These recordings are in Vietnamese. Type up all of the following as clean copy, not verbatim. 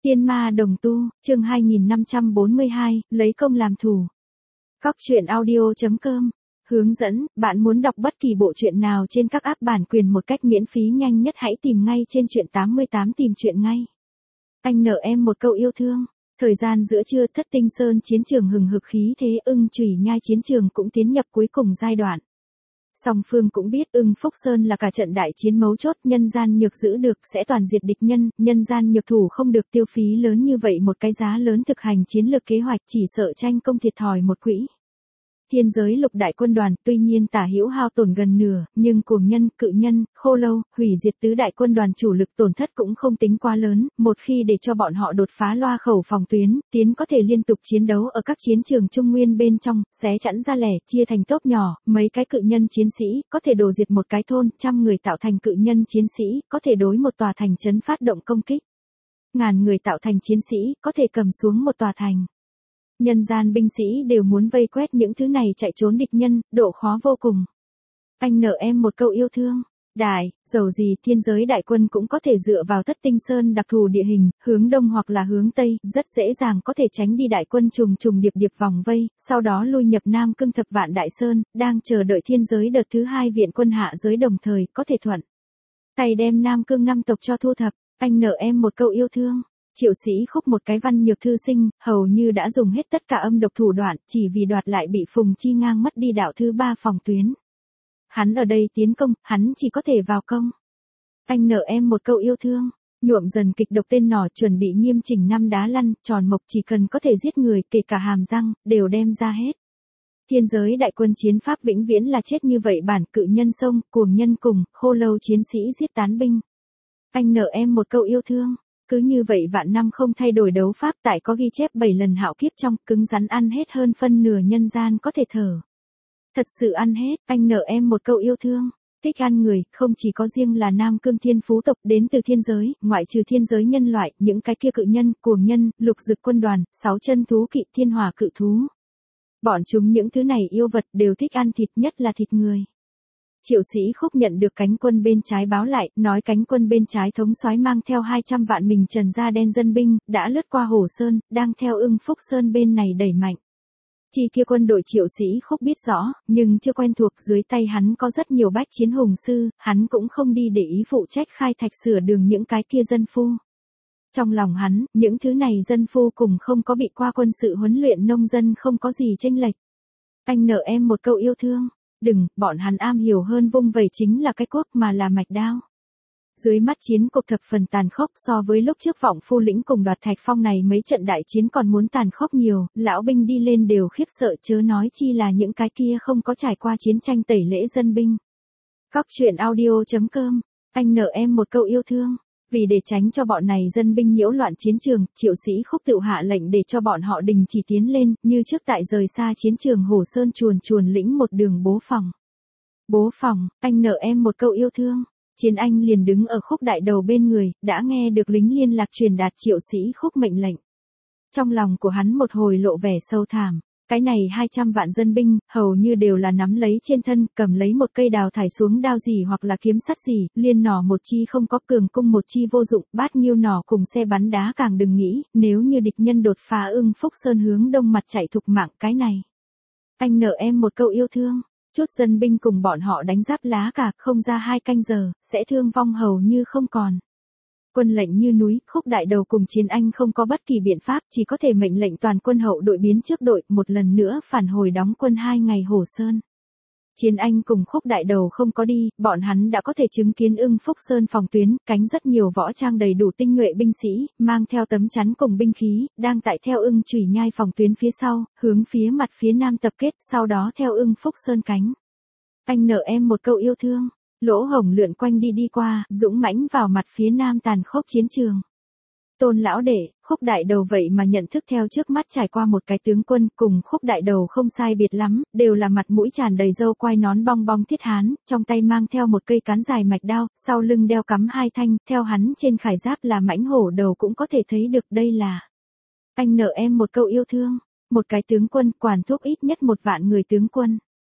Tiên ma đồng tu, chương 2542, lấy công làm thủ. Cóc truyện audio.com. Hướng dẫn, bạn muốn đọc bất kỳ bộ truyện nào trên các app bản quyền một cách miễn phí nhanh nhất hãy tìm ngay trên truyện 88 tìm truyện ngay. Anh nợ em một câu yêu thương. Thời gian giữa trưa Thất Tinh Sơn chiến trường hừng hực khí thế, Ưng Chủy Nhai chiến trường cũng tiến nhập cuối cùng giai đoạn. Song phương cũng biết Ưng Phúc Sơn là cả trận đại chiến mấu chốt, nhân gian nhược giữ được sẽ toàn diệt địch nhân, nhân gian nhược thủ không được, tiêu phí lớn như vậy một cái giá lớn thực hành chiến lược kế hoạch chỉ sợ tranh công thiệt thòi một quỹ. Thiên giới lục đại quân đoàn tuy nhiên tả hữu hao tổn gần nửa, nhưng cuồng nhân, cự nhân, khô lâu, hủy diệt tứ đại quân đoàn chủ lực tổn thất cũng không tính quá lớn, một khi để cho bọn họ đột phá loa khẩu phòng tuyến, tiến có thể liên tục chiến đấu ở các chiến trường Trung Nguyên bên trong, xé chẵn ra lẻ, chia thành tốp nhỏ, mấy cái cự nhân chiến sĩ, có thể đổ diệt một cái thôn, trăm người tạo thành cự nhân chiến sĩ, có thể đối một tòa thành trấn phát động công kích. Ngàn người tạo thành chiến sĩ, có thể cầm xuống một tòa thành. Nhân gian binh sĩ đều muốn vây quét những thứ này chạy trốn địch nhân, độ khó vô cùng. Anh nợ em một câu yêu thương. Đại, dầu gì thiên giới đại quân cũng có thể dựa vào Thất Tinh Sơn đặc thù địa hình, hướng đông hoặc là hướng tây, rất dễ dàng có thể tránh đi đại quân trùng trùng điệp điệp vòng vây, sau đó lui nhập Nam Cương Thập Vạn Đại Sơn, đang chờ đợi thiên giới đợt thứ hai viện quân hạ giới đồng thời, có thể thuận tay đem Nam Cương năm tộc cho thu thập. Anh nợ em một câu yêu thương. Triệu Sĩ Khúc một cái văn nhược thư sinh, hầu như đã dùng hết tất cả âm độc thủ đoạn, chỉ vì đoạt lại bị Phùng Chi Ngang mất đi đạo thứ ba phòng tuyến. Hắn ở đây tiến công, hắn chỉ có thể vào công. Anh nợ em một câu yêu thương. Nhuộm dần kịch độc tên nỏ chuẩn bị nghiêm chỉnh năm đá lăn, tròn mộc chỉ cần có thể giết người, kể cả hàm răng, đều đem ra hết. Thiên giới đại quân chiến pháp vĩnh viễn là chết như vậy, bản cự nhân sông, cuồng nhân cùng, khô lâu chiến sĩ giết tán binh. Anh nợ em một câu yêu thương. Cứ như vậy vạn năm không thay đổi đấu pháp, tại có ghi chép 7 lần hạo kiếp trong, cứng rắn ăn hết hơn phân nửa nhân gian có thể thở. Thật sự ăn hết, anh nợ em một câu yêu thương. Thích ăn người, không chỉ có riêng là Nam Cương thiên phú tộc đến từ thiên giới, ngoại trừ thiên giới nhân loại, những cái kia cự nhân, cuồng nhân, lục dực quân đoàn, 6 chân thú kỵ, thiên hỏa cự thú. Bọn chúng những thứ này yêu vật đều thích ăn thịt, nhất là thịt người. Triệu Sĩ Khúc nhận được cánh quân bên trái báo lại, nói cánh quân bên trái thống soái mang theo 200 vạn mình trần da đen dân binh, đã lướt qua Hồ Sơn, đang theo Ưng Phúc Sơn bên này đẩy mạnh. Chi kia quân đội Triệu Sĩ Khúc biết rõ, nhưng chưa quen thuộc, dưới tay hắn có rất nhiều bách chiến hùng sư, hắn cũng không đi để ý phụ trách khai thạch sửa đường những cái kia dân phu. Trong lòng hắn, những thứ này dân phu cùng không có bị qua quân sự huấn luyện nông dân không có gì chênh lệch. Anh nợ em một câu yêu thương. Đừng, bọn hắn am hiểu hơn vung vẩy chính là cái cuốc mà là mạch đao. Dưới mắt chiến cuộc thập phần tàn khốc, so với lúc trước Vọng Phu Lĩnh cùng Đoạt Thạch Phong này mấy trận đại chiến còn muốn tàn khốc nhiều, lão binh đi lên đều khiếp sợ, chớ nói chi là những cái kia không có trải qua chiến tranh tẩy lễ dân binh. Cóc truyện audio.com. Anh nợ em một câu yêu thương. Vì để tránh cho bọn này dân binh nhiễu loạn chiến trường, Triệu Sĩ Khúc tự hạ lệnh để cho bọn họ đình chỉ tiến lên, như trước tại rời xa chiến trường Hồ Sơn chuồn lĩnh một đường bố phòng. Bố phòng, anh nợ em một câu yêu thương. Chiến Anh liền đứng ở Khúc đại đầu bên người, đã nghe được lính liên lạc truyền đạt Triệu Sĩ Khúc mệnh lệnh. Trong lòng của hắn một hồi lộ vẻ sâu thẳm. Cái này 200 vạn dân binh, hầu như đều là nắm lấy trên thân, cầm lấy một cây đào thải xuống đao gì hoặc là kiếm sắt gì, liên nỏ một chi không có, cường cung một chi vô dụng, bát nghiêu nỏ cùng xe bắn đá càng đừng nghĩ, nếu như địch nhân đột phá Ưng Phúc Sơn hướng đông mặt chạy thục mạng cái này. Anh nợ em một câu yêu thương. Chút dân binh cùng bọn họ đánh giáp lá cả, không ra 2 canh giờ, sẽ thương vong hầu như không còn. Quân lệnh như núi, Khúc đại đầu cùng Chiến Anh không có bất kỳ biện pháp, chỉ có thể mệnh lệnh toàn quân hậu đội biến trước đội, một lần nữa phản hồi đóng quân 2 ngày Hồ Sơn. Chiến Anh cùng Khúc đại đầu không có đi, bọn hắn đã có thể chứng kiến Ưng Phúc Sơn phòng tuyến, cánh rất nhiều võ trang đầy đủ tinh nhuệ binh sĩ, mang theo tấm chắn cùng binh khí, đang tại theo Ưng Chủy Nhai phòng tuyến phía sau, hướng phía mặt phía nam tập kết, sau đó theo Ưng Phúc Sơn cánh. Anh nợ em một câu yêu thương. Lỗ Hồng lượn quanh đi qua, dũng mãnh vào mặt phía nam tàn khốc chiến trường. Tôn lão đệ, Khúc đại đầu vậy mà nhận thức theo trước mắt trải qua một cái tướng quân, cùng Khúc đại đầu không sai biệt lắm, đều là mặt mũi tràn đầy râu quai nón bong bong thiết hán, trong tay mang theo một cây cán dài mạch đao, sau lưng đeo cắm 2 thanh, theo hắn trên khải giáp là mãnh hổ đầu cũng có thể thấy được đây là. Anh nợ em một câu yêu thương. Một cái tướng quân quản thúc ít nhất 1 vạn người tướng quân.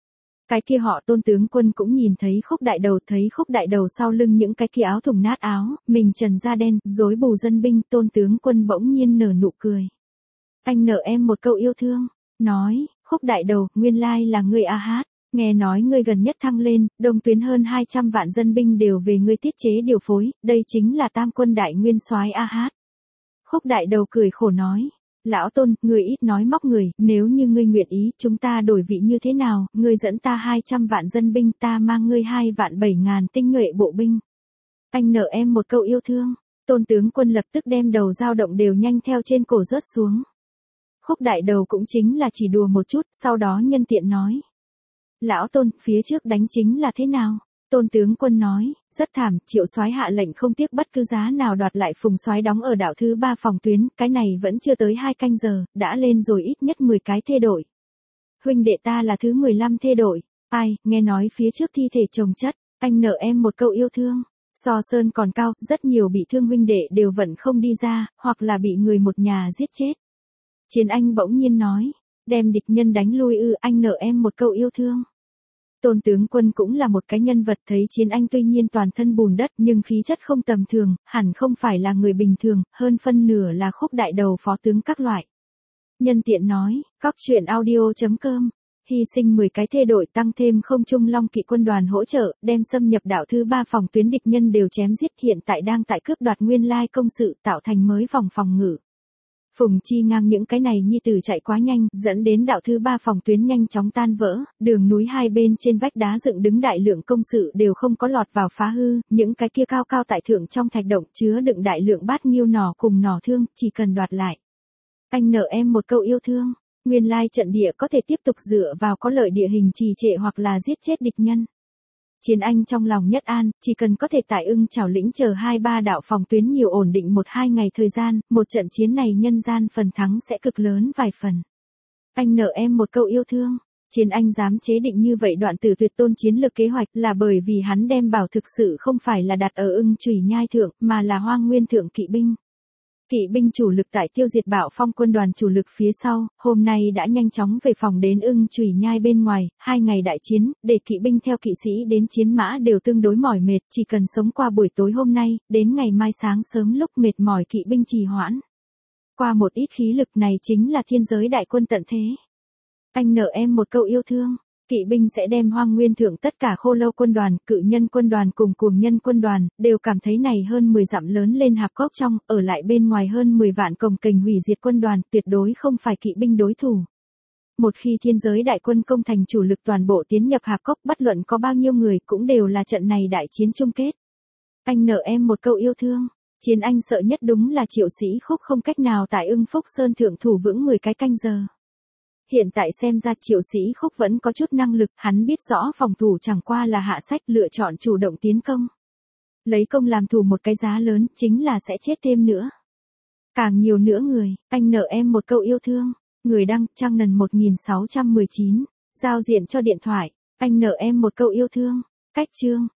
Cái kia họ Tôn tướng quân cũng nhìn thấy Khúc Đại Đầu, thấy Khúc Đại Đầu sau lưng những cái kia áo thùng nát áo, mình trần da đen, rối bù dân binh, Tôn tướng quân bỗng nhiên nở nụ cười. Anh nợ em một câu yêu thương, nói, Khúc Đại Đầu, nguyên lai là ngươi A Hát, nghe nói ngươi gần nhất thăng lên, đông tuyến hơn 200 vạn dân binh đều về ngươi tiết chế điều phối, đây chính là Tam quân đại nguyên soái A Hát. Khúc Đại Đầu cười khổ nói. Lão Tôn, ngươi ít nói móc người, nếu như ngươi nguyện ý, chúng ta đổi vị như thế nào, ngươi dẫn ta 200 vạn dân binh, ta mang ngươi 2 vạn 7 ngàn tinh nhuệ bộ binh. Anh nợ em một câu yêu thương, Tôn tướng quân lập tức đem đầu dao động đều nhanh theo trên cổ rớt xuống. Khúc Đại Đầu cũng chính là chỉ đùa một chút, sau đó nhân tiện nói. Lão Tôn, phía trước đánh chính là thế nào? Tôn tướng quân nói, rất thảm, Triệu soái hạ lệnh không tiếc bất cứ giá nào đoạt lại Phùng soái đóng ở đảo thứ 3 phòng tuyến, cái này vẫn chưa tới 2 canh giờ, đã lên rồi ít nhất 10 cái thê đội. Huynh đệ ta là thứ 15 thê đội, ai, nghe nói phía trước thi thể chồng chất, anh nợ em một câu yêu thương. So sơn còn cao, rất nhiều bị thương huynh đệ đều vẫn không đi ra, hoặc là bị người một nhà giết chết. Chiến Anh bỗng nhiên nói, đem địch nhân đánh lui anh nợ em một câu yêu thương. Tôn tướng quân cũng là một cái nhân vật, thấy Chiến Anh tuy nhiên toàn thân bùn đất nhưng khí chất không tầm thường, hẳn không phải là người bình thường, hơn phân nửa là Khúc Đại Đầu phó tướng các loại. Nhân tiện nói, cóc truyện audio.com, hy sinh 10 cái thê đội tăng thêm không trung long kỵ quân đoàn hỗ trợ, đem xâm nhập đảo thứ 3 phòng tuyến địch nhân đều chém giết, hiện tại đang tại cướp đoạt nguyên lai công sự, tạo thành mới phòng ngự. Phùng Chi ngang những cái này nhi tử chạy quá nhanh, dẫn đến đạo thứ 3 phòng tuyến nhanh chóng tan vỡ, đường núi hai bên trên vách đá dựng đứng đại lượng công sự đều không có lọt vào phá hư, những cái kia cao cao tại thượng trong thạch động chứa đựng đại lượng bát nghiêu nỏ cùng nỏ thương, chỉ cần đoạt lại. Anh nợ em một câu yêu thương, nguyên lai trận địa có thể tiếp tục dựa vào có lợi địa hình trì trệ hoặc là giết chết địch nhân. Chiến Anh trong lòng nhất an, chỉ cần có thể tại Ưng Chảo lĩnh chờ 2-3 đạo phòng tuyến nhiều ổn định 1-2 ngày thời gian, một trận chiến này nhân gian phần thắng sẽ cực lớn vài phần. Anh nợ em một câu yêu thương. Chiến Anh dám chế định như vậy đoạn tử tuyệt tôn chiến lược kế hoạch là bởi vì hắn đem bảo thực sự không phải là đặt ở Ưng Chủy Nhai thượng, mà là Hoang Nguyên thượng kỵ binh. Kỵ binh chủ lực tại tiêu diệt Bạo Phong quân đoàn chủ lực phía sau, hôm nay đã nhanh chóng về phòng đến Ưng Chủy Nhai bên ngoài, 2 ngày đại chiến, để kỵ binh theo kỵ sĩ đến chiến mã đều tương đối mỏi mệt, chỉ cần sống qua buổi tối hôm nay, đến ngày mai sáng sớm lúc mệt mỏi kỵ binh trì hoãn. Qua một ít khí lực này chính là thiên giới đại quân tận thế. Anh nợ em một câu yêu thương. Kỵ binh sẽ đem Hoang Nguyên thượng tất cả Khô Lâu quân đoàn, Cự Nhân quân đoàn cùng Cuồng Nhân quân đoàn, đều cảm thấy này hơn 10 dặm lớn lên hạp cốc trong, ở lại bên ngoài hơn 10 vạn cồng kềnh hủy diệt quân đoàn, tuyệt đối không phải kỵ binh đối thủ. Một khi thiên giới đại quân công thành chủ lực toàn bộ tiến nhập hạp cốc, bất luận có bao nhiêu người cũng đều là trận này đại chiến chung kết. Anh nợ em một câu yêu thương. Chiến Anh sợ nhất đúng là Triệu Sĩ Khúc không cách nào tại Ưng Phúc Sơn thượng thủ vững 10 cái canh giờ. Hiện tại xem ra Triệu Sĩ Khúc vẫn có chút năng lực, hắn biết rõ phòng thủ chẳng qua là hạ sách, lựa chọn chủ động tiến công. Lấy công làm thủ một cái giá lớn, chính là sẽ chết thêm nữa. Càng nhiều nữa người, anh nợ em một câu yêu thương. Người đăng, trang nần 1619, giao diện cho điện thoại, anh nợ em một câu yêu thương. Cách chương.